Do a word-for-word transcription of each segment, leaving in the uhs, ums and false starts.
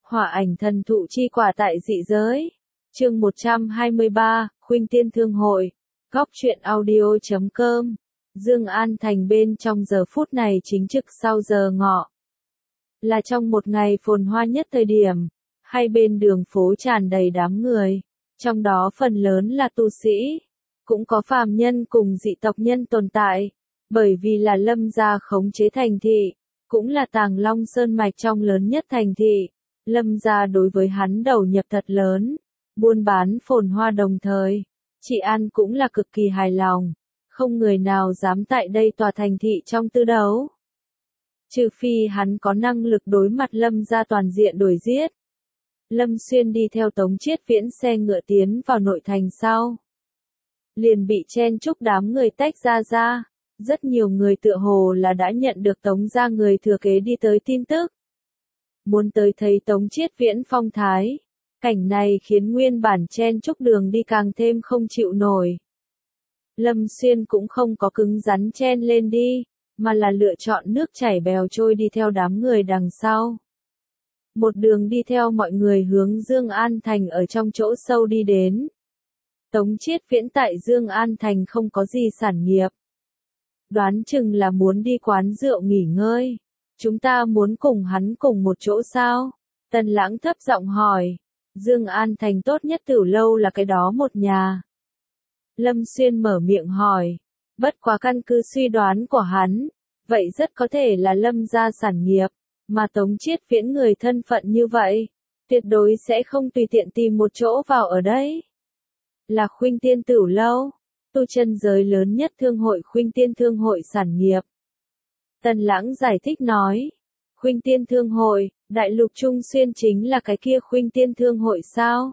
Hỏa ảnh thần thụ chi quả tại dị giới. Chương một trăm hai mươi ba, Khuynh Tiên Thương Hội. Góc truyện audio chấm com. Dương An Thành bên trong giờ phút này chính trực sau giờ ngọ. Là trong một ngày phồn hoa nhất thời điểm, hai bên đường phố tràn đầy đám người, trong đó phần lớn là tu sĩ, cũng có phàm nhân cùng dị tộc nhân tồn tại, bởi vì là Lâm gia khống chế thành thị, cũng là Tàng Long Sơn mạch trong lớn nhất thành thị. Lâm gia đối với hắn đầu nhập thật lớn, buôn bán phồn hoa đồng thời, trị an cũng là cực kỳ hài lòng, không người nào dám tại đây tòa thành thị trong tư đấu. Trừ phi hắn có năng lực đối mặt Lâm gia toàn diện đuổi giết. Lâm Xuyên đi theo Tống Chiết Viễn xe ngựa tiến vào nội thành sau. Liền bị chen chúc đám người tách ra ra, rất nhiều người tựa hồ là đã nhận được Tống gia người thừa kế đi tới tin tức. Muốn tới thấy Tống Chiết Viễn phong thái, cảnh này khiến nguyên bản chen chúc đường đi càng thêm không chịu nổi. Lâm Xuyên cũng không có cứng rắn chen lên đi, mà là lựa chọn nước chảy bèo trôi đi theo đám người đằng sau. Một đường đi theo mọi người hướng Dương An Thành ở trong chỗ sâu đi đến. Tống Chiết Viễn tại Dương An Thành không có gì sản nghiệp. Đoán chừng là muốn đi quán rượu nghỉ ngơi. Chúng ta muốn cùng hắn cùng một chỗ sao? Tần Lãng thấp giọng hỏi. Dương An Thành tốt nhất Tử Lâu là cái đó một nhà. Lâm Xuyên mở miệng hỏi. Bất quá căn cứ suy đoán của hắn, vậy rất có thể là Lâm gia sản nghiệp, mà Tống Chiết Viễn người thân phận như vậy, tuyệt đối sẽ không tùy tiện tìm một chỗ vào ở đấy. Là Khuynh Tiên Tử Lâu, tu chân giới lớn nhất thương hội Khuynh Tiên Thương Hội sản nghiệp. Tần Lãng giải thích nói, Khuynh Tiên Thương Hội, Đại Lục Trung Xuyên chính là cái kia Khuynh Tiên Thương Hội sao?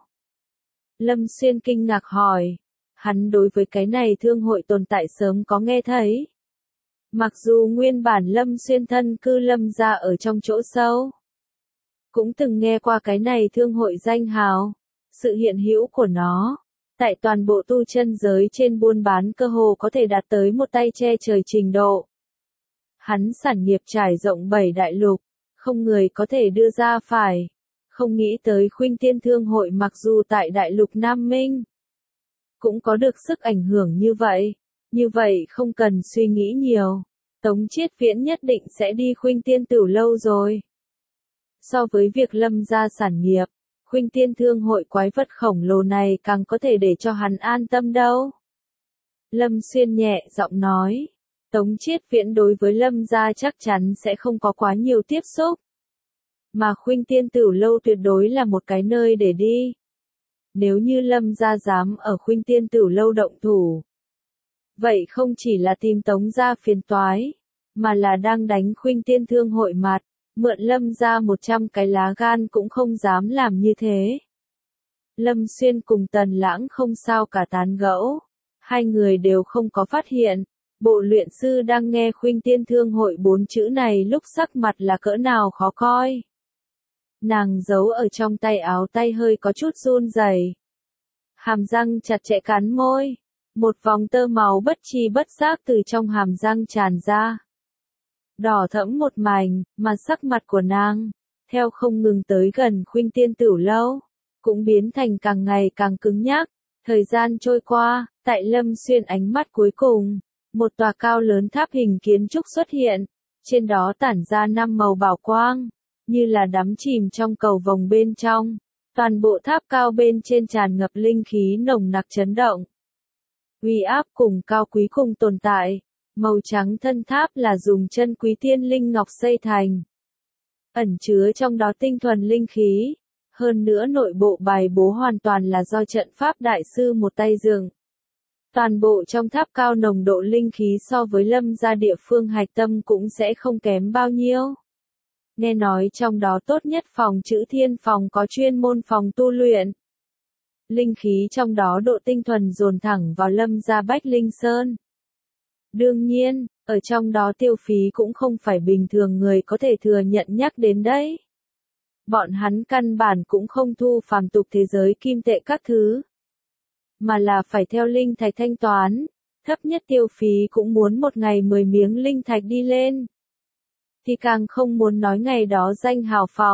Lâm Xuyên kinh ngạc hỏi, hắn đối với cái này thương hội tồn tại sớm có nghe thấy. Mặc dù nguyên bản Lâm Xuyên thân cư Lâm gia ở trong chỗ sâu, cũng từng nghe qua cái này thương hội danh hào, sự hiện hữu của nó, tại toàn bộ tu chân giới trên buôn bán cơ hồ có thể đạt tới một tay che trời trình độ. Hắn sản nghiệp trải rộng bảy đại lục, không người có thể đưa ra phải, không nghĩ tới Khuynh Tiên Thương Hội mặc dù tại đại lục Nam Minh, cũng có được sức ảnh hưởng như vậy, như vậy không cần suy nghĩ nhiều, Tống Chiết Viễn nhất định sẽ đi Khuynh Tiên Tử Lâu rồi. So với việc Lâm gia sản nghiệp, Khuynh Tiên Thương Hội quái vật khổng lồ này càng có thể để cho hắn an tâm đâu. Lâm Xuyên nhẹ giọng nói, Tống Chiết Viễn đối với Lâm gia chắc chắn sẽ không có quá nhiều tiếp xúc. Mà Khuynh Tiên Tử Lâu tuyệt đối là một cái nơi để đi. Nếu như Lâm gia dám ở Khuynh Tiên Tử Lâu động thủ, vậy không chỉ là tìm Tống gia phiền toái, mà là đang đánh Khuynh Tiên Thương Hội mặt, mượn Lâm gia một trăm cái lá gan cũng không dám làm như thế. Lâm Xuyên cùng Tần Lãng không sao cả tán gẫu, hai người đều không có phát hiện, bộ luyện sư đang nghe Khuynh Tiên Thương Hội bốn chữ này lúc sắc mặt là cỡ nào khó coi. Nàng giấu ở trong tay áo tay hơi có chút run rẩy, hàm răng chặt chẽ cắn môi, một vòng tơ máu bất tri bất giác từ trong hàm răng tràn ra. Đỏ thẫm một mảnh, mà sắc mặt của nàng, theo không ngừng tới gần Khuynh Tiên Tử Lâu, cũng biến thành càng ngày càng cứng nhắc. Thời gian trôi qua, tại Lâm Xuyên ánh mắt cuối cùng, một tòa cao lớn tháp hình kiến trúc xuất hiện, trên đó tản ra năm màu bảo quang, như là đắm chìm trong cầu vồng bên trong. Toàn bộ tháp cao bên trên tràn ngập linh khí nồng nặc chấn động. Uy áp cùng cao quý cùng tồn tại, màu trắng thân tháp là dùng chân quý tiên linh ngọc xây thành. Ẩn chứa trong đó tinh thuần linh khí, hơn nữa nội bộ bài bố hoàn toàn là do trận pháp đại sư một tay dựng. Toàn bộ trong tháp cao nồng độ linh khí so với Lâm gia địa phương hạch tâm cũng sẽ không kém bao nhiêu. Nghe nói trong đó tốt nhất phòng chữ thiên phòng có chuyên môn phòng tu luyện. Linh khí trong đó độ tinh thuần dồn thẳng vào Lâm gia Bách Linh Sơn. Đương nhiên, ở trong đó tiêu phí cũng không phải bình thường người có thể thừa nhận nhắc đến đấy. Bọn hắn căn bản cũng không thu phàm tục thế giới kim tệ các thứ, mà là phải theo linh thạch thanh toán, thấp nhất tiêu phí cũng muốn một ngày mười miếng linh thạch đi lên. Thì càng không muốn nói ngày đó danh hào phòng,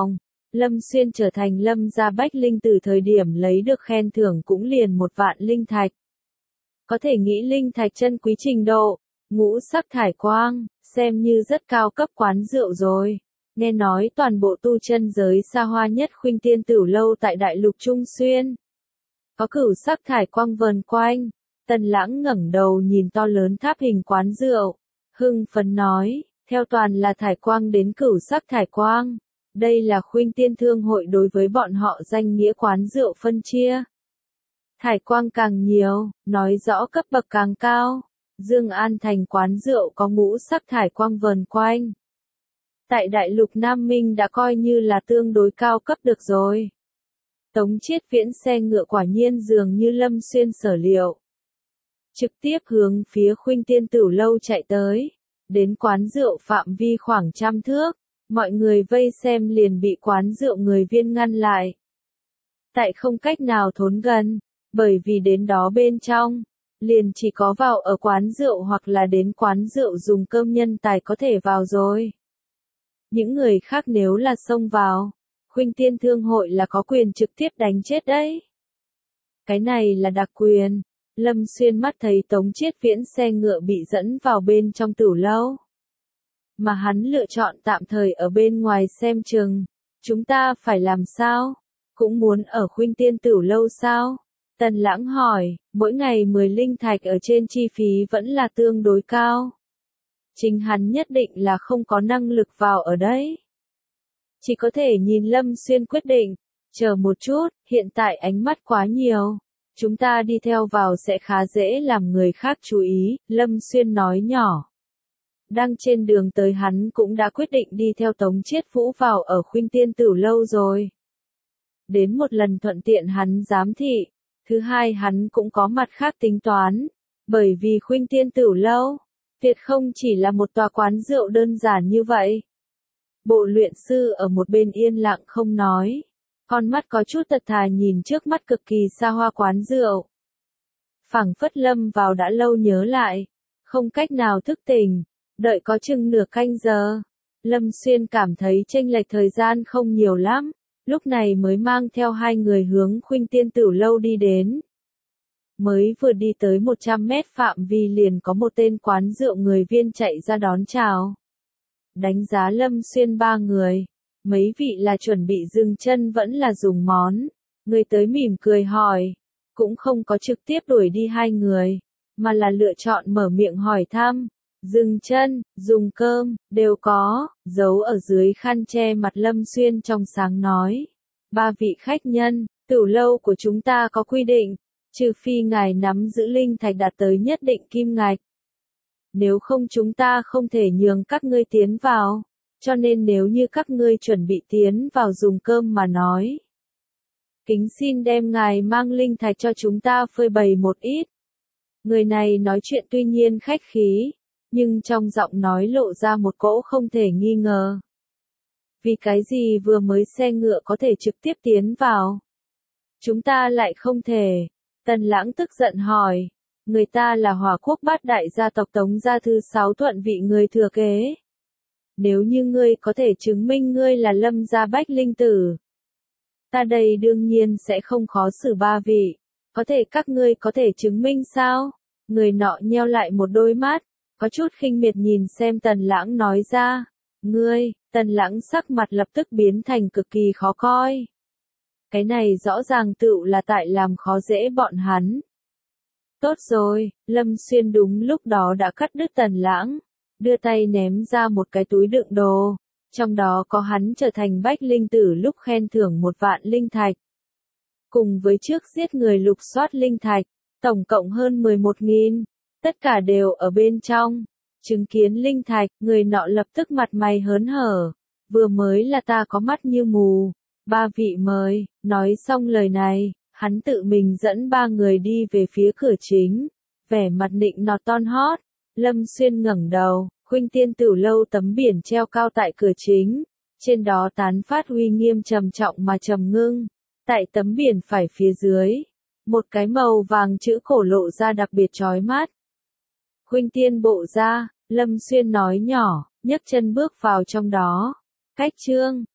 Lâm Xuyên trở thành Lâm gia bách linh tử thời điểm lấy được khen thưởng cũng liền một vạn linh thạch. Có thể nghĩ linh thạch chân quý trình độ, ngũ sắc thải quang, xem như rất cao cấp quán rượu rồi. Nghe nói toàn bộ tu chân giới xa hoa nhất Khuynh Tiên Tửu lâu tại đại lục Trung Xuyên. Có cửu sắc thải quang vờn quanh, Tần Lãng ngẩng đầu nhìn to lớn tháp hình quán rượu, hưng phấn nói, theo toàn là thải quang đến cửu sắc thải quang. Đây là Khuynh Tiên Thương hội đối với bọn họ danh nghĩa quán rượu phân chia. Thải quang càng nhiều, nói rõ cấp bậc càng cao. Dương An thành quán rượu có ngũ sắc thải quang vờn quanh. Tại đại lục Nam Minh đã coi như là tương đối cao cấp được rồi. Tống Chiết Viễn xe ngựa quả nhiên dường như Lâm Xuyên sở liệu. Trực tiếp hướng phía Khuynh Tiên Tửu lâu chạy tới. Đến quán rượu phạm vi khoảng trăm thước. Mọi người vây xem liền bị quán rượu người viên ngăn lại. Tại không cách nào thốn gần, bởi vì đến đó bên trong, liền chỉ có vào ở quán rượu hoặc là đến quán rượu dùng cơm nhân tài có thể vào rồi. Những người khác nếu là xông vào, Khuynh Tiên Thương hội là có quyền trực tiếp đánh chết đấy. Cái này là đặc quyền. Lâm Xuyên mắt thấy Tống Chiết Viễn xe ngựa bị dẫn vào bên trong tửu lâu. Mà hắn lựa chọn tạm thời ở bên ngoài xem chừng. Chúng ta phải làm sao? Cũng muốn ở Khuynh Tiên Tửu lâu sao? Tần Lãng hỏi, mỗi ngày mười linh thạch ở trên chi phí vẫn là tương đối cao. Chính hắn nhất định là không có năng lực vào ở đấy. Chỉ có thể nhìn Lâm Xuyên quyết định, chờ một chút, hiện tại ánh mắt quá nhiều. Chúng ta đi theo vào sẽ khá dễ làm người khác chú ý, Lâm Xuyên nói nhỏ. Đang trên đường tới hắn cũng đã quyết định đi theo Tống Chiết Vũ vào ở Khuynh Tiên Tửu lâu rồi. Đến một lần thuận tiện hắn giám thị, thứ hai hắn cũng có mặt khác tính toán, bởi vì Khuynh Tiên Tửu lâu, tuyệt không chỉ là một tòa quán rượu đơn giản như vậy. Bộ luyện sư ở một bên yên lặng không nói, con mắt có chút tật thà nhìn trước mắt cực kỳ xa hoa quán rượu. Phảng phất lâm vào đã lâu nhớ lại, không cách nào thức tỉnh, đợi có chừng nửa canh giờ. Lâm Xuyên cảm thấy chênh lệch thời gian không nhiều lắm, lúc này mới mang theo hai người hướng Khuynh Tiên Tửu lâu đi đến. Mới vừa đi tới một trăm mét phạm vi liền có một tên quán rượu người viên chạy ra đón chào. Đánh giá Lâm Xuyên ba người, mấy vị là chuẩn bị dừng chân vẫn là dùng món. Người tới mỉm cười hỏi, cũng không có trực tiếp đuổi đi hai người, mà là lựa chọn mở miệng hỏi thăm. Dừng chân, dùng cơm, đều có, giấu ở dưới khăn che mặt Lâm Xuyên trong sáng nói. Ba vị khách nhân, tửu lâu của chúng ta có quy định, trừ phi ngài nắm giữ linh thạch đạt tới nhất định kim ngạch. Nếu không chúng ta không thể nhường các ngươi tiến vào, cho nên nếu như các ngươi chuẩn bị tiến vào dùng cơm mà nói. Kính xin đem ngài mang linh thạch cho chúng ta phơi bày một ít. Người này nói chuyện tuy nhiên khách khí, nhưng trong giọng nói lộ ra một cỗ không thể nghi ngờ. Vì cái gì vừa mới xe ngựa có thể trực tiếp tiến vào? Chúng ta lại không thể. Tần Lãng tức giận hỏi. Người ta là Hỏa Quốc bát đại gia tộc Tống gia thứ sáu thuận vị người thừa kế. Nếu như ngươi có thể chứng minh ngươi là Lâm gia bách linh tử, ta đây đương nhiên sẽ không khó xử ba vị. Có thể các ngươi có thể chứng minh sao? Người nọ nheo lại một đôi mắt, có chút khinh miệt nhìn xem Tần Lãng nói ra. Ngươi, Tần Lãng sắc mặt lập tức biến thành cực kỳ khó coi. Cái này rõ ràng tựu là tại làm khó dễ bọn hắn. Tốt rồi, Lâm Xuyên đúng lúc đó đã cắt đứt Tần Lãng, đưa tay ném ra một cái túi đựng đồ, trong đó có hắn trở thành bách linh tử lúc khen thưởng một vạn linh thạch. Cùng với trước giết người lục soát linh thạch, tổng cộng hơn mười một nghìn, tất cả đều ở bên trong. Chứng kiến linh thạch, người nọ lập tức mặt mày hớn hở, vừa mới là ta có mắt như mù, ba vị mời. Nói xong lời này, hắn tự mình dẫn ba người đi về phía cửa chính, vẻ mặt nịnh nọt ton hót. Lâm Xuyên ngẩng đầu, Khuynh Tiên Tửu lâu tấm biển treo cao tại cửa chính, trên đó tán phát uy nghiêm trầm trọng mà trầm ngưng. Tại tấm biển phải phía dưới, một cái màu vàng chữ cổ lộ ra đặc biệt chói mắt. Khuynh Tiên bộ ra, Lâm Xuyên nói nhỏ, nhấc chân bước vào trong đó. Cách chương